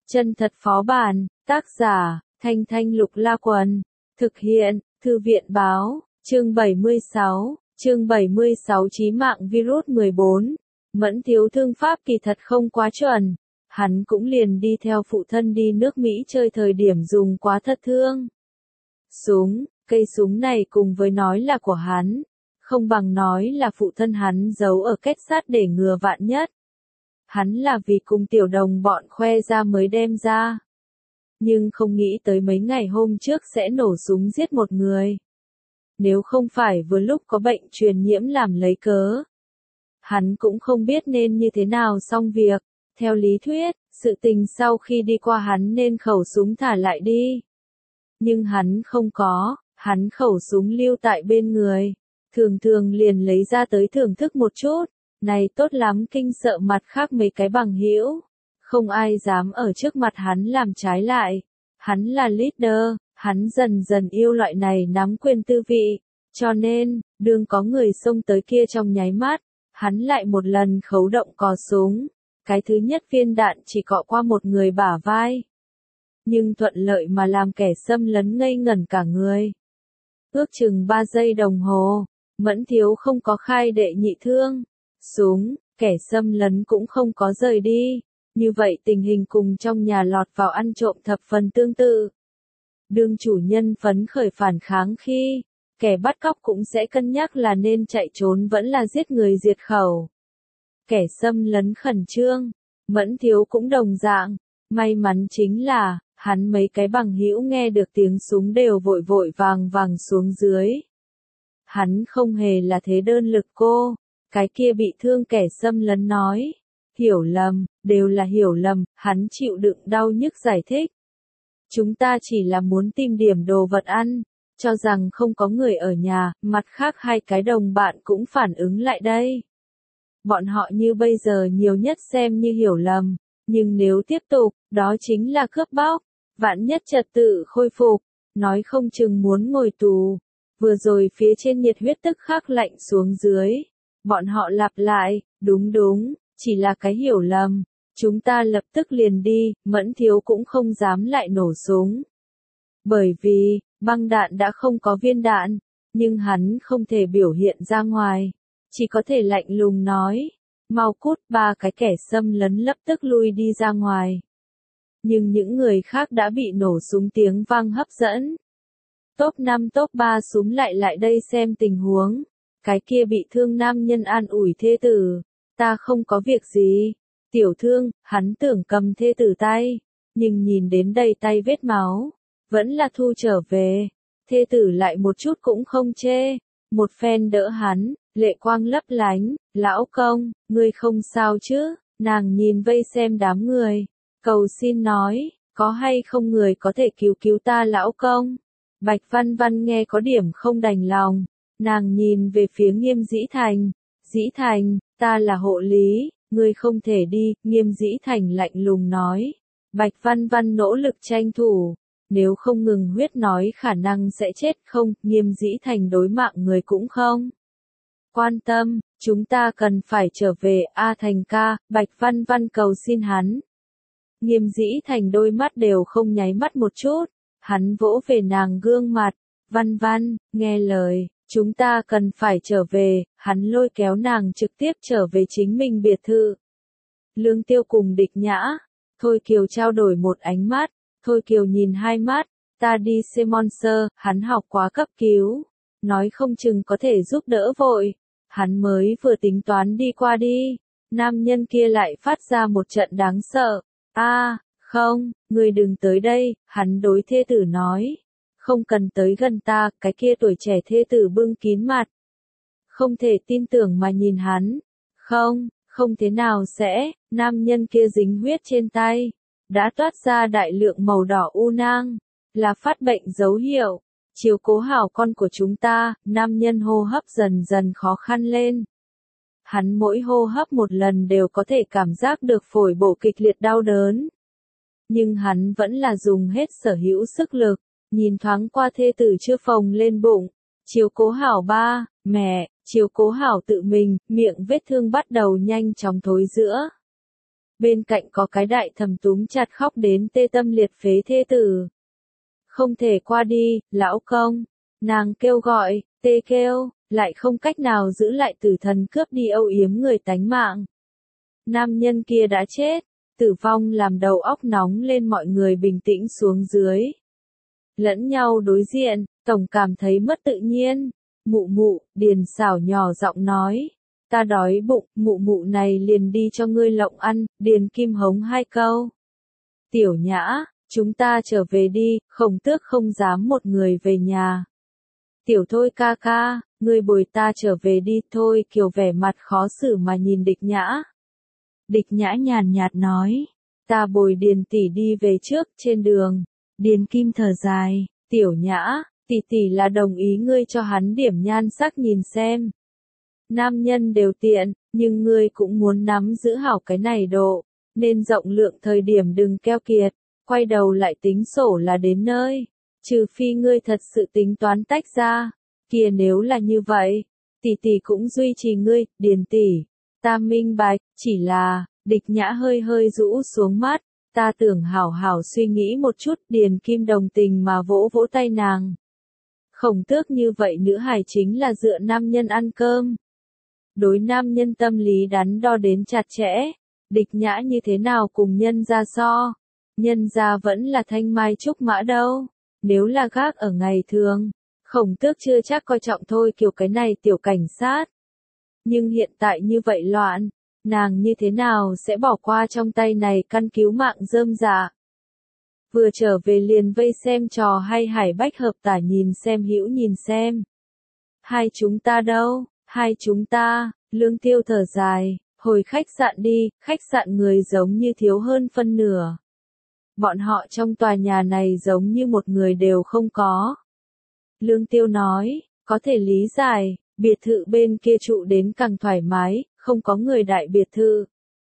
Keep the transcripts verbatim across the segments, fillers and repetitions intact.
Chân thật phó bản, tác giả, Thanh Thanh Lục La Quần, thực hiện, Thư viện báo, chương bảy mươi sáu, chương bảy mươi sáu chí mạng virus mười bốn. Mẫn Thiếu thương pháp kỳ thật không quá chuẩn, hắn cũng liền đi theo phụ thân đi nước Mỹ chơi thời điểm dùng quá thật thương. Súng, cây súng này cùng với nói là của hắn, không bằng nói là phụ thân hắn giấu ở kết sắt để ngừa vạn nhất. Hắn là vì cùng tiểu đồng bọn khoe ra mới đem ra. Nhưng không nghĩ tới mấy ngày hôm trước sẽ nổ súng giết một người. Nếu không phải vừa lúc có bệnh truyền nhiễm làm lấy cớ. Hắn cũng không biết nên như thế nào xong việc. Theo lý thuyết, sự tình sau khi đi qua hắn nên khẩu súng thả lại đi. Nhưng hắn không có, hắn khẩu súng lưu tại bên người. Thường thường liền lấy ra tới thưởng thức một chút. Này tốt lắm, kinh sợ mặt khác mấy cái bằng hữu. Không ai dám ở trước mặt hắn làm trái lại. Hắn là leader, hắn dần dần yêu loại này nắm quyền tư vị. Cho nên, đương có người xông tới kia trong nháy mắt, hắn lại một lần khấu động cò súng. Cái thứ nhất viên đạn chỉ cọ qua một người bả vai. Nhưng thuận lợi mà làm kẻ xâm lấn ngây ngẩn cả người. Ước chừng ba giây đồng hồ, Mẫn Thiếu không có khai đệ nhị thương. Súng, kẻ xâm lấn cũng không có rời đi. Như vậy tình hình cùng trong nhà lọt vào ăn trộm thập phần tương tự. Đương chủ nhân phấn khởi phản kháng khi, kẻ bắt cóc cũng sẽ cân nhắc là nên chạy trốn vẫn là giết người diệt khẩu. Kẻ xâm lấn khẩn trương, Mẫn Thiếu cũng đồng dạng. May mắn chính là, hắn mấy cái bằng hữu nghe được tiếng súng đều vội vội vàng vàng xuống dưới. Hắn không hề là thế đơn lực cô. Cái kia bị thương kẻ xâm lấn nói. Hiểu lầm, đều là hiểu lầm, hắn chịu đựng đau nhức giải thích. Chúng ta chỉ là muốn tìm điểm đồ vật ăn, cho rằng không có người ở nhà, mặt khác hai cái đồng bạn cũng phản ứng lại đây. Bọn họ như bây giờ nhiều nhất xem như hiểu lầm, nhưng nếu tiếp tục, đó chính là cướp bóc, vạn nhất trật tự khôi phục, nói không chừng muốn ngồi tù. Vừa rồi phía trên nhiệt huyết tức khắc lạnh xuống dưới. Bọn họ lặp lại, đúng đúng, chỉ là cái hiểu lầm, chúng ta lập tức liền đi, Mẫn Thiếu cũng không dám lại nổ súng. Bởi vì, băng đạn đã không có viên đạn, nhưng hắn không thể biểu hiện ra ngoài, chỉ có thể lạnh lùng nói, mau cút, ba cái kẻ xâm lấn lập tức lui đi ra ngoài. Nhưng những người khác đã bị nổ súng tiếng vang hấp dẫn. Top năm top ba súng lại lại đây xem tình huống. Cái kia bị thương nam nhân an ủi thê tử, ta không có việc gì. Tiểu thương, hắn tưởng cầm thê tử tay, nhưng nhìn đến đầy tay vết máu, vẫn là thu trở về. Thê tử lại một chút cũng không chê, một phen đỡ hắn, lệ quang lấp lánh, lão công, ngươi không sao chứ? Nàng nhìn vây xem đám người, cầu xin nói, có hay không người có thể cứu cứu ta lão công? Bạch Văn Văn nghe có điểm không đành lòng. Nàng nhìn về phía Nghiêm Dĩ Thành. Dĩ Thành, ta là hộ lý, ngươi không thể đi, Nghiêm Dĩ Thành lạnh lùng nói. Bạch Văn Văn nỗ lực tranh thủ, nếu không ngừng huyết nói khả năng sẽ chết không, Nghiêm Dĩ Thành đối mạng người cũng không. Quan tâm, chúng ta cần phải trở về, A Thành ca, Bạch Văn Văn cầu xin hắn. Nghiêm Dĩ Thành đôi mắt đều không nháy mắt một chút, hắn vỗ về nàng gương mặt, Văn Văn, nghe lời. Chúng ta cần phải trở về, hắn lôi kéo nàng trực tiếp trở về chính mình biệt thự. Lương Tiêu cùng Địch Nhã, Thôi Kiều trao đổi một ánh mắt, Thôi Kiều nhìn hai mắt, ta đi xem Monster, hắn học quá cấp cứu, nói không chừng có thể giúp đỡ vội, hắn mới vừa tính toán đi qua đi, nam nhân kia lại phát ra một trận đáng sợ, a à, không, ngươi đừng tới đây, hắn đối thê tử nói. Không cần tới gần ta, cái kia tuổi trẻ thê tử bưng kín mặt. Không thể tin tưởng mà nhìn hắn. Không, không thế nào sẽ, nam nhân kia dính huyết trên tay. Đã toát ra đại lượng màu đỏ u nang. Là phát bệnh dấu hiệu. Chiếu cố hảo con của chúng ta, nam nhân hô hấp dần dần khó khăn lên. Hắn mỗi hô hấp một lần đều có thể cảm giác được phổi bộ kịch liệt đau đớn. Nhưng hắn vẫn là dùng hết sở hữu sức lực. Nhìn thoáng qua thê tử chưa phồng lên bụng, chiếu cố hảo ba, mẹ, chiếu cố hảo tự mình, miệng vết thương bắt đầu nhanh chóng thối rữa. Bên cạnh có cái đại thẩm túm chặt khóc đến tê tâm liệt phế thê tử. Không thể qua đi, lão công. Nàng kêu gọi, tê kêu, lại không cách nào giữ lại tử thần cướp đi âu yếm người tánh mạng. Nam nhân kia đã chết, tử vong làm đầu óc nóng lên, mọi người bình tĩnh xuống dưới. Lẫn nhau đối diện, tổng cảm thấy mất tự nhiên. Mụ mụ, Điền Xảo nhỏ giọng nói. Ta đói bụng, mụ mụ này liền đi cho ngươi lộng ăn, Điền Kim hống hai câu. Tiểu Nhã, chúng ta trở về đi, Khổng Tước không dám một người về nhà. Tiểu Thôi ca ca, ngươi bồi ta trở về đi. Thôi Kiều vẻ mặt khó xử mà nhìn Địch Nhã. Địch Nhã nhàn nhạt nói, ta bồi Điền tỷ đi về trước. Trên đường, Điền Kim thở dài, Tiểu Nhã, tỷ tỷ là đồng ý ngươi cho hắn điểm nhan sắc nhìn xem. Nam nhân đều tiện, nhưng ngươi cũng muốn nắm giữ hảo cái này độ, nên rộng lượng thời điểm đừng keo kiệt, quay đầu lại tính sổ là đến nơi. Trừ phi ngươi thật sự tính toán tách ra, kia nếu là như vậy, tỷ tỷ cũng duy trì ngươi, Điền tỷ. Ta minh bạch, chỉ là, Địch Nhã hơi hơi rũ xuống mắt, ta tưởng hảo hảo suy nghĩ một chút. Điền Kim đồng tình mà vỗ vỗ tay nàng. Khổng Tước như vậy nữ hài chính là dựa nam nhân ăn cơm. Đối nam nhân tâm lý đắn đo đến chặt chẽ, Địch Nhã như thế nào cùng nhân gia so. Nhân gia vẫn là thanh mai trúc mã đâu. Nếu là gác ở ngày thường, Khổng Tước chưa chắc coi trọng Thôi Kiều cái này tiểu cảnh sát. Nhưng hiện tại như vậy loạn, nàng như thế nào sẽ bỏ qua trong tay này căn cứu mạng rơm rạ. Vừa trở về liền vây xem trò hay Hải Bách Hợp tả nhìn xem hữu nhìn xem. Hai chúng ta đâu, hai chúng ta, Lương Tiêu thở dài, hồi khách sạn đi, khách sạn người giống như thiếu hơn phân nửa. Bọn họ trong tòa nhà này giống như một người đều không có. Lương Tiêu nói, có thể lý giải, biệt thự bên kia trụ đến càng thoải mái, không có người đại biệt thự.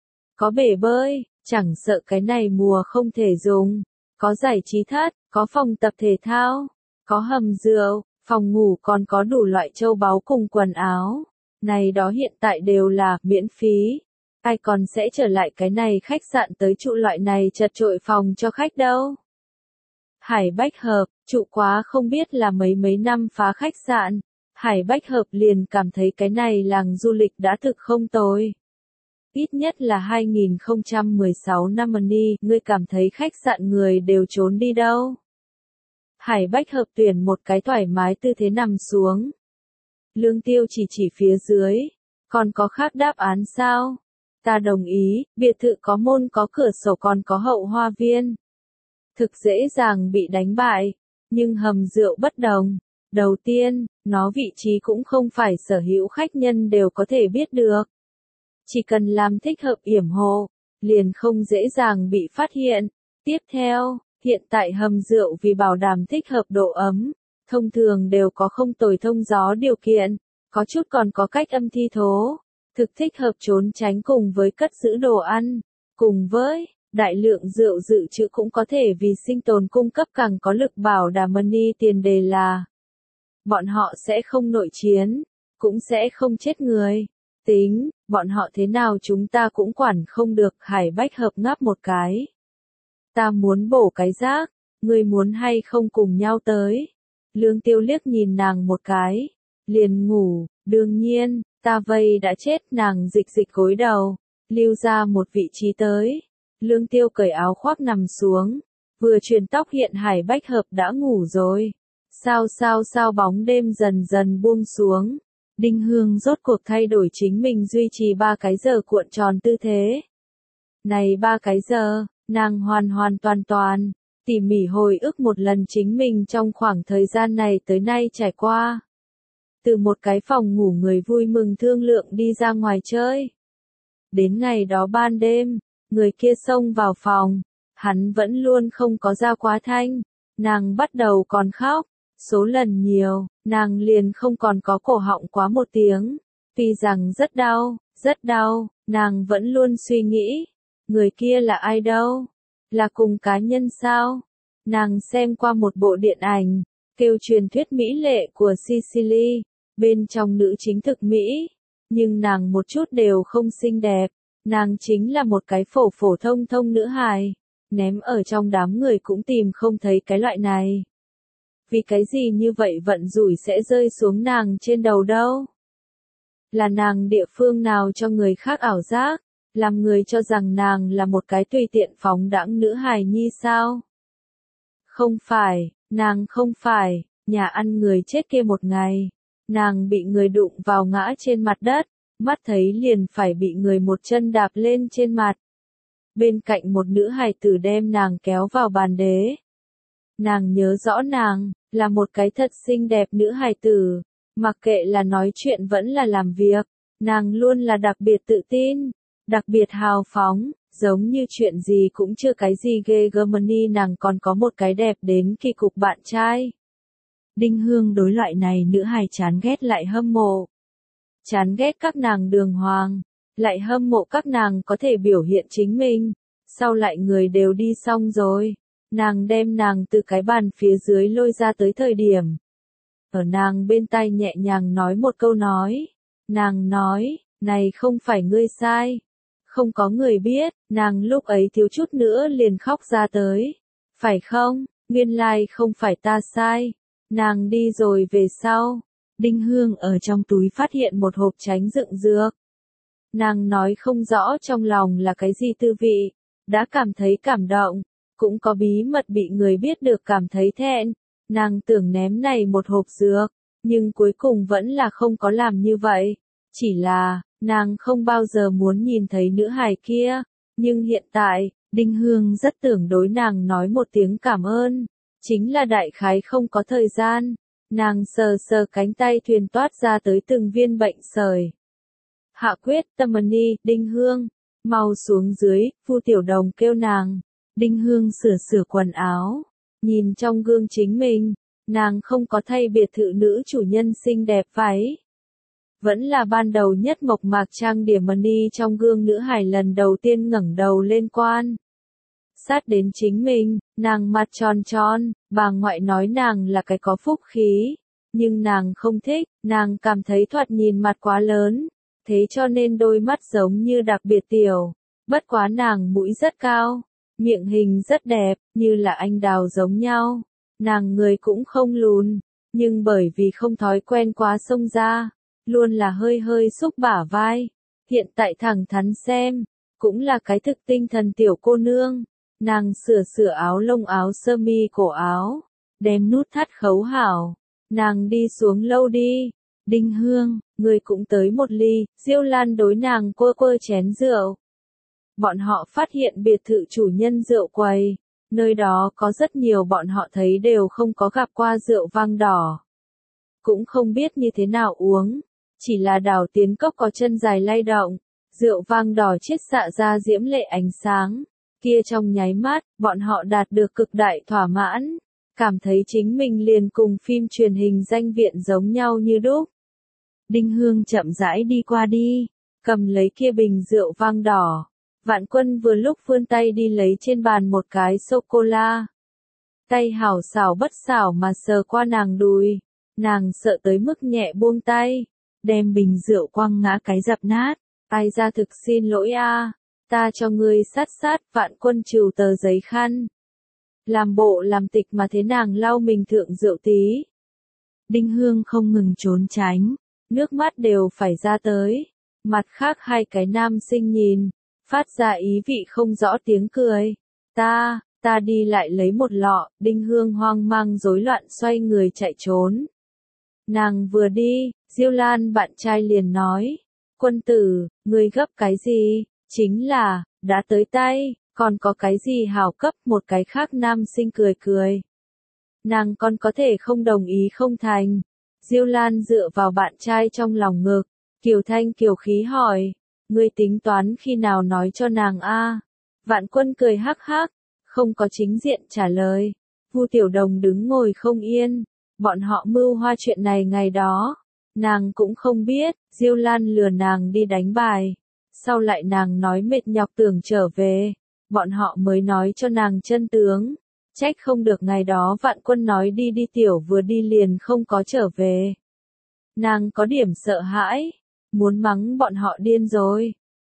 Có bể bơi, chẳng sợ cái này mùa không thể dùng. Có giải trí thất, có phòng tập thể thao, có hầm rượu, phòng ngủ, còn có đủ loại châu báu cùng quần áo. Này đó hiện tại đều là miễn phí. Ai còn sẽ trở lại cái này khách sạn tới trụ loại này chật chội phòng cho khách đâu. Hải Bách Hợp, trụ quá không biết là mấy mấy năm phá khách sạn. Hải Bách Hợp liền cảm thấy cái này làng du lịch đã thực không tồi. Ít nhất là hai nghìn không trăm mười sáu năm đi, ngươi cảm thấy khách sạn người đều trốn đi đâu. Hải Bách Hợp tuyển một cái thoải mái tư thế nằm xuống. Lương Tiêu chỉ chỉ phía dưới. Còn có khác đáp án sao? Ta đồng ý, biệt thự có môn có cửa sổ còn có hậu hoa viên. Thực dễ dàng bị đánh bại. Nhưng hầm rượu bất đồng. Đầu tiên, nó vị trí cũng không phải sở hữu khách nhân đều có thể biết được. Chỉ cần làm thích hợp yểm hộ, liền không dễ dàng bị phát hiện. Tiếp theo, hiện tại hầm rượu vì bảo đảm thích hợp độ ấm, thông thường đều có không tồi thông gió điều kiện, có chút còn có cách âm thi thố, thực thích hợp trốn tránh cùng với cất giữ đồ ăn, cùng với đại lượng rượu dự trữ cũng có thể vì sinh tồn cung cấp càng có lực bảo đảm money. Tiền đề là bọn họ sẽ không nội chiến, cũng sẽ không chết người. Tính, bọn họ thế nào chúng ta cũng quản không được. Hải Bách Hợp ngáp một cái. Ta muốn bổ cái rác, ngươi muốn hay không cùng nhau tới. Lương Tiêu liếc nhìn nàng một cái, liền ngủ. Đương nhiên, ta vây đã chết. Nàng dịch dịch gối đầu, lưu ra một vị trí tới. Lương Tiêu cởi áo khoác nằm xuống, vừa chuyền tóc hiện Hải Bách Hợp đã ngủ rồi. Sao sao sao bóng đêm dần dần buông xuống. Đinh Hương rốt cuộc thay đổi chính mình duy trì ba cái giờ cuộn tròn tư thế. Này ba cái giờ, nàng hoàn hoàn toàn toàn, tỉ mỉ hồi ức một lần chính mình trong khoảng thời gian này tới nay trải qua. Từ một cái phòng ngủ người vui mừng thương lượng đi ra ngoài chơi. Đến ngày đó ban đêm, người kia xông vào phòng, hắn vẫn luôn không có ra quá thanh, nàng bắt đầu còn khóc. Số lần nhiều, nàng liền không còn có cổ họng quá một tiếng. Tuy rằng rất đau, rất đau, nàng vẫn luôn suy nghĩ. Người kia là ai đâu? Là cùng cá nhân sao? Nàng xem qua một bộ điện ảnh, kêu truyền thuyết mỹ lệ của Sicily. Bên trong nữ chính thực Mỹ, nhưng nàng một chút đều không xinh đẹp. Nàng chính là một cái phổ phổ thông thông nữ hài, ném ở trong đám người cũng tìm không thấy cái loại này. Vì cái gì như vậy vận rủi sẽ rơi xuống nàng trên đầu đâu? Là nàng địa phương nào cho người khác ảo giác, làm người cho rằng nàng là một cái tùy tiện phóng đãng nữ hài nhi sao? Không phải, nàng không phải, nhà ăn người chết kia một ngày, nàng bị người đụng vào ngã trên mặt đất, mắt thấy liền phải bị người một chân đạp lên trên mặt. Bên cạnh một nữ hài tử đem nàng kéo vào bàn đế. Nàng nhớ rõ nàng, là một cái thật xinh đẹp nữ hài tử, mặc kệ là nói chuyện vẫn là làm việc, nàng luôn là đặc biệt tự tin, đặc biệt hào phóng, giống như chuyện gì cũng chưa cái gì ghê gớmani, nàng còn có một cái đẹp đến kỳ cục bạn trai. Đinh Hương đối loại này nữ hài chán ghét lại hâm mộ. Chán ghét các nàng đường hoàng, lại hâm mộ các nàng có thể biểu hiện chính mình, sau lại người đều đi xong rồi, nàng đem nàng từ cái bàn phía dưới lôi ra tới thời điểm. Ở nàng bên tai nhẹ nhàng nói một câu nói, nàng nói, này không phải ngươi sai, không có người biết, nàng lúc ấy thiếu chút nữa liền khóc ra tới, phải không, nguyên lai không phải ta sai, nàng đi rồi về sau. Đinh Hương ở trong túi phát hiện một hộp tránh dựng dược. Nàng nói không rõ trong lòng là cái gì tư vị, đã cảm thấy cảm động, cũng có bí mật bị người biết được cảm thấy thẹn. Nàng tưởng ném này một hộp dược, nhưng cuối cùng vẫn là không có làm như vậy. Chỉ là, nàng không bao giờ muốn nhìn thấy nữ hài kia, nhưng hiện tại, Đinh Hương rất tưởng đối nàng nói một tiếng cảm ơn, chính là đại khái không có thời gian. Nàng sờ sờ cánh tay thuyền toát ra tới từng viên bệnh sởi. Hạ quyết tâm ni, Đinh Hương, mau xuống dưới, Vu Tiểu Đồng kêu nàng. Đinh Hương sửa sửa quần áo, nhìn trong gương chính mình, nàng không có thay biệt thự nữ chủ nhân xinh đẹp váy. Vẫn là ban đầu nhất mộc mạc trang điểm ni trong gương nữ hài lần đầu tiên ngẩng đầu lên quan. Sát đến chính mình, nàng mặt tròn tròn, bà ngoại nói nàng là cái có phúc khí, nhưng nàng không thích, nàng cảm thấy thoạt nhìn mặt quá lớn, thế cho nên đôi mắt giống như đặc biệt tiểu, bất quá nàng mũi rất cao, miệng hình rất đẹp, như là anh đào giống nhau, nàng người cũng không lùn, nhưng bởi vì không thói quen quá xông ra, luôn là hơi hơi xúc bả vai, hiện tại thẳng thắn xem, cũng là cái thực tinh thần tiểu cô nương. Nàng sửa sửa áo lông áo sơ mi cổ áo, đem nút thắt khấu hảo, nàng đi xuống lâu đi. Đinh Hương, người cũng tới một ly, Diêu Lan đối nàng quơ quơ chén rượu. Bọn họ phát hiện biệt thự chủ nhân rượu quầy, nơi đó có rất nhiều bọn họ thấy đều không có gặp qua rượu vang đỏ. Cũng không biết như thế nào uống, chỉ là đảo tiến cốc có chân dài lay động, rượu vang đỏ chiết xạ ra diễm lệ ánh sáng. Kia trong nháy mắt, bọn họ đạt được cực đại thỏa mãn, cảm thấy chính mình liền cùng phim truyền hình danh viện giống nhau như đúc. Đinh Hương chậm rãi đi qua đi, cầm lấy kia bình rượu vang đỏ. Vạn Quân vừa lúc vươn tay đi lấy trên bàn một cái sô-cô-la. Tay hảo xảo bất xảo mà sờ qua nàng đùi, nàng sợ tới mức nhẹ buông tay, đem bình rượu quăng ngã cái dập nát. Ai ra thực xin lỗi a. Ta cho ngươi sát sát. Vạn Quân trừ tờ giấy khăn. Làm bộ làm tịch mà thế nàng lau mình thượng rượu tí. Đinh Hương không ngừng trốn tránh, nước mắt đều phải ra tới. Mặt khác hai cái nam sinh nhìn, phát ra ý vị không rõ tiếng cười. Ta, ta đi lại lấy một lọ. Đinh Hương hoang mang rối loạn xoay người chạy trốn. Nàng vừa đi, Diêu Lan bạn trai liền nói. Quân tử, ngươi gấp cái gì? Chính là, đã tới tay, còn có cái gì hảo cấp? Một cái khác nam sinh cười cười. Nàng còn có thể không đồng ý không thành. Diêu Lan dựa vào bạn trai trong lòng ngực, kiều thanh kiều khí hỏi. Ngươi tính toán khi nào nói cho nàng a? Vạn Quân cười hắc hắc, không có chính diện trả lời. Vu Tiểu Đồng đứng ngồi không yên, bọn họ mưu hoa chuyện này ngày đó. Nàng cũng không biết, Diêu Lan lừa nàng đi đánh bài. Sau lại nàng nói mệt nhọc tưởng trở về, bọn họ mới nói cho nàng chân tướng. Trách không được ngày đó Vạn Quân nói đi đi tiểu vừa đi liền không có trở về. Nàng có điểm sợ hãi, muốn mắng bọn họ điên rồi.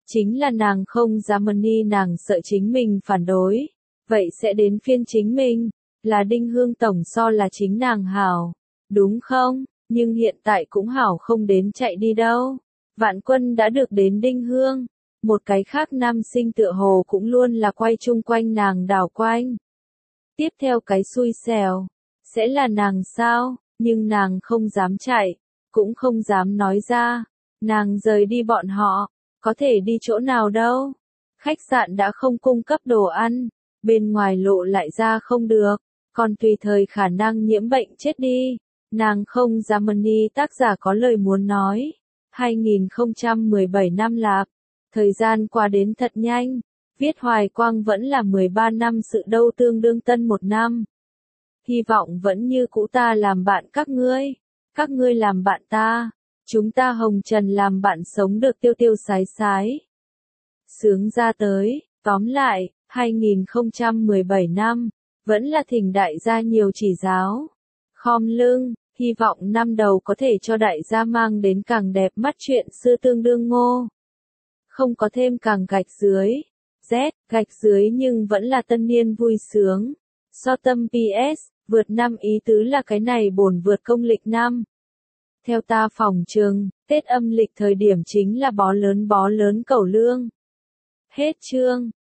Chính là nàng không Germany, nàng sợ chính mình phản đối. Vậy sẽ đến phiên chính mình, là Đinh Hương tổng so là chính nàng hảo, đúng không? Nhưng hiện tại cũng hảo không đến chạy đi đâu. Vạn Quân đã được đến Đinh Hương, một cái khác nam sinh tựa hồ cũng luôn là quay chung quanh nàng đảo quanh. Tiếp theo cái xui xẻo, sẽ là nàng sao, nhưng nàng không dám chạy, cũng không dám nói ra, nàng rời đi bọn họ, có thể đi chỗ nào đâu. Khách sạn đã không cung cấp đồ ăn, bên ngoài lộ lại ra không được, còn tùy thời khả năng nhiễm bệnh chết đi. Nàng không Germany tác giả có lời muốn nói. hai nghìn không trăm mười bảy năm lạp, thời gian qua đến thật nhanh, viết hoài quang vẫn là mười ba năm sự đâu tương đương tân một năm. Hy vọng vẫn như cũ ta làm bạn các ngươi, các ngươi làm bạn ta, chúng ta hồng trần làm bạn sống được tiêu tiêu sái sái. Sướng ra tới, tóm lại, hai nghìn không trăm mười bảy năm, vẫn là thỉnh đại gia nhiều chỉ giáo. Khom lưng, hy vọng năm đầu có thể cho đại gia mang đến càng đẹp mắt chuyện xưa tương đương ngô. Không có thêm càng gạch dưới, Z, gạch dưới nhưng vẫn là tân niên vui sướng. So tâm pê ét, vượt năm ý tứ là cái này bổn vượt công lịch năm. Theo ta phòng trường, Tết âm lịch thời điểm chính là bó lớn bó lớn cẩu lương. Hết chương.